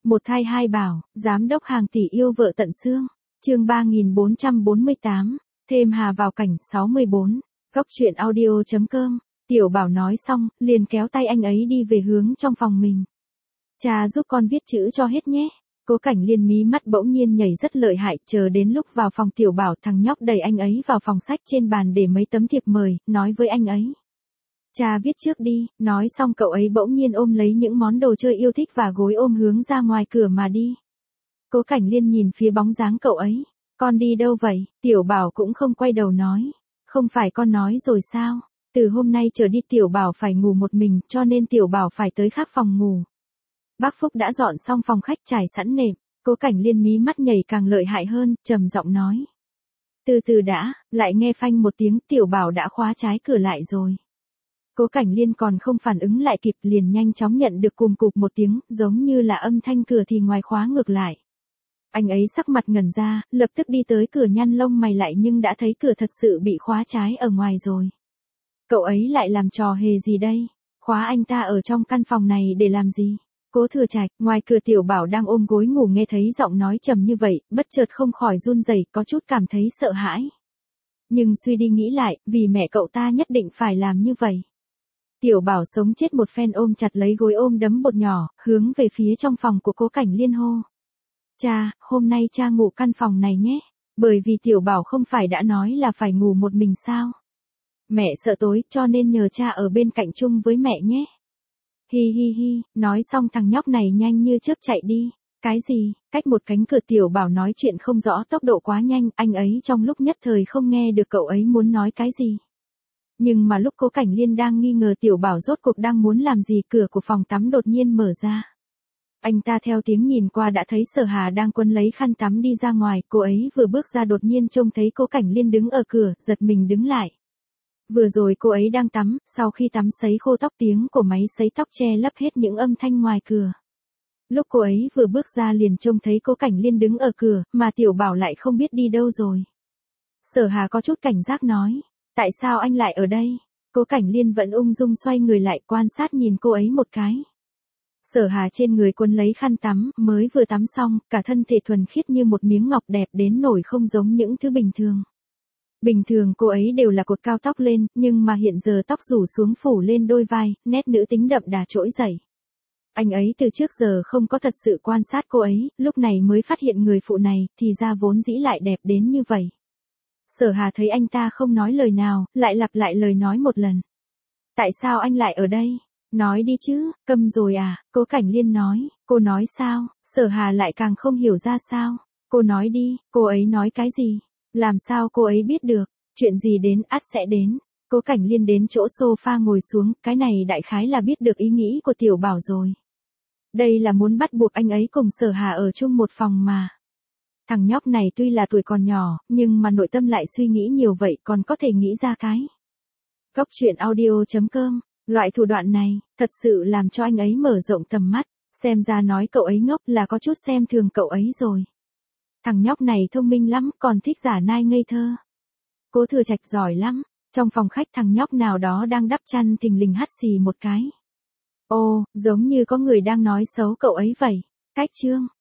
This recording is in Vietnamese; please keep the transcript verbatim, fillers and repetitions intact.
Một thai hai bảo, giám đốc hàng tỷ yêu vợ tận xương. Chương ba nghìn bốn trăm bốn mươi tám, thêm Hà vào cảnh sáu mươi bốn. Góc truyện audio chấm com. Tiểu Bảo nói xong, liền kéo tay anh ấy đi về hướng trong phòng mình. Cha giúp con viết chữ cho hết nhé. Cố Cảnh Liên mí mắt bỗng nhiên nhảy rất lợi hại, chờ đến lúc vào phòng Tiểu Bảo, thằng nhóc đẩy anh ấy vào phòng sách trên bàn để mấy tấm thiệp mời, nói với anh ấy. Cha viết trước đi, nói xong cậu ấy bỗng nhiên ôm lấy những món đồ chơi yêu thích và gối ôm hướng ra ngoài cửa mà đi. Cố Cảnh Liên nhìn phía bóng dáng cậu ấy. Con đi đâu vậy? Tiểu Bảo cũng không quay đầu nói. Không phải con nói rồi sao? Từ hôm nay trở đi Tiểu Bảo phải ngủ một mình, cho nên Tiểu Bảo phải tới khác phòng ngủ. Bác Phúc đã dọn xong phòng khách trải sẵn nệm. Cố Cảnh Liên mí mắt nhảy càng lợi hại hơn, trầm giọng nói. Từ từ đã, lại nghe phanh một tiếng, Tiểu Bảo đã khóa trái cửa lại rồi. Cố Cảnh Liên còn không phản ứng lại kịp, liền nhanh chóng nhận được cùm cụp một tiếng, giống như là âm thanh cửa thì ngoài khóa ngược lại. Anh ấy sắc mặt ngẩn ra, lập tức đi tới cửa nhăn lông mày lại nhưng đã thấy cửa thật sự bị khóa trái ở ngoài rồi. Cậu ấy lại làm trò hề gì đây? Khóa anh ta ở trong căn phòng này để làm gì? Cố Thừa Trạch, ngoài cửa Tiểu Bảo đang ôm gối ngủ nghe thấy giọng nói trầm như vậy, bất chợt không khỏi run rẩy, có chút cảm thấy sợ hãi. Nhưng suy đi nghĩ lại, vì mẹ cậu ta nhất định phải làm như vậy. Tiểu Bảo sống chết một phen ôm chặt lấy gối ôm đấm bột nhỏ, hướng về phía trong phòng của Cố Cảnh Liên hô. Cha, hôm nay cha ngủ căn phòng này nhé, bởi vì Tiểu Bảo không phải đã nói là phải ngủ một mình sao? Mẹ sợ tối cho nên nhờ cha ở bên cạnh chung với mẹ nhé. Hi hi hi, nói xong thằng nhóc này nhanh như chớp chạy đi. Cái gì? Cách một cánh cửa Tiểu Bảo nói chuyện không rõ, tốc độ quá nhanh, anh ấy trong lúc nhất thời không nghe được cậu ấy muốn nói cái gì. Nhưng mà lúc Cố Cảnh Liên đang nghi ngờ Tiểu Bảo rốt cuộc đang muốn làm gì, cửa của phòng tắm đột nhiên mở ra. Anh ta theo tiếng nhìn qua đã thấy Sở Hà đang quấn lấy khăn tắm đi ra ngoài, cô ấy vừa bước ra đột nhiên trông thấy Cố Cảnh Liên đứng ở cửa, giật mình đứng lại. Vừa rồi cô ấy đang tắm, sau khi tắm sấy khô tóc tiếng của máy sấy tóc che lấp hết những âm thanh ngoài cửa. Lúc cô ấy vừa bước ra liền trông thấy Cố Cảnh Liên đứng ở cửa, mà Tiểu Bảo lại không biết đi đâu rồi. Sở Hà có chút cảnh giác nói. Tại sao anh lại ở đây? Cố Cảnh Liên vẫn ung dung xoay người lại quan sát nhìn cô ấy một cái. Sở Hà trên người quấn lấy khăn tắm, mới vừa tắm xong, cả thân thể thuần khiết như một miếng ngọc đẹp đến nổi không giống những thứ bình thường. Bình thường cô ấy đều là cột cao tóc lên, nhưng mà hiện giờ tóc rủ xuống phủ lên đôi vai, nét nữ tính đậm đà trỗi dậy. Anh ấy từ trước giờ không có thật sự quan sát cô ấy, lúc này mới phát hiện người phụ này, thì ra vốn dĩ lại đẹp đến như vậy. Sở Hà thấy anh ta không nói lời nào, lại lặp lại lời nói một lần. Tại sao anh lại ở đây? Nói đi chứ, câm rồi à? Cố Cảnh Liên nói. Cô nói sao? Sở Hà lại càng không hiểu ra sao. Cô nói đi, cô ấy nói cái gì? Làm sao cô ấy biết được? Chuyện gì đến ắt sẽ đến. Cố Cảnh Liên đến chỗ sofa ngồi xuống, cái này đại khái là biết được ý nghĩ của Tiểu Bảo rồi. Đây là muốn bắt buộc anh ấy cùng Sở Hà ở chung một phòng mà. Thằng nhóc này tuy là tuổi còn nhỏ, nhưng mà nội tâm lại suy nghĩ nhiều vậy, còn có thể nghĩ ra cái. Góc truyện audio chấm com, loại thủ đoạn này, thật sự làm cho anh ấy mở rộng tầm mắt, xem ra nói cậu ấy ngốc là có chút xem thường cậu ấy rồi. Thằng nhóc này thông minh lắm, còn thích giả nai ngây thơ. Cố Thừa Trạch giỏi lắm, trong phòng khách thằng nhóc nào đó đang đắp chăn thình lình hắt xì một cái. Ô, giống như có người đang nói xấu cậu ấy vậy. Cách chương.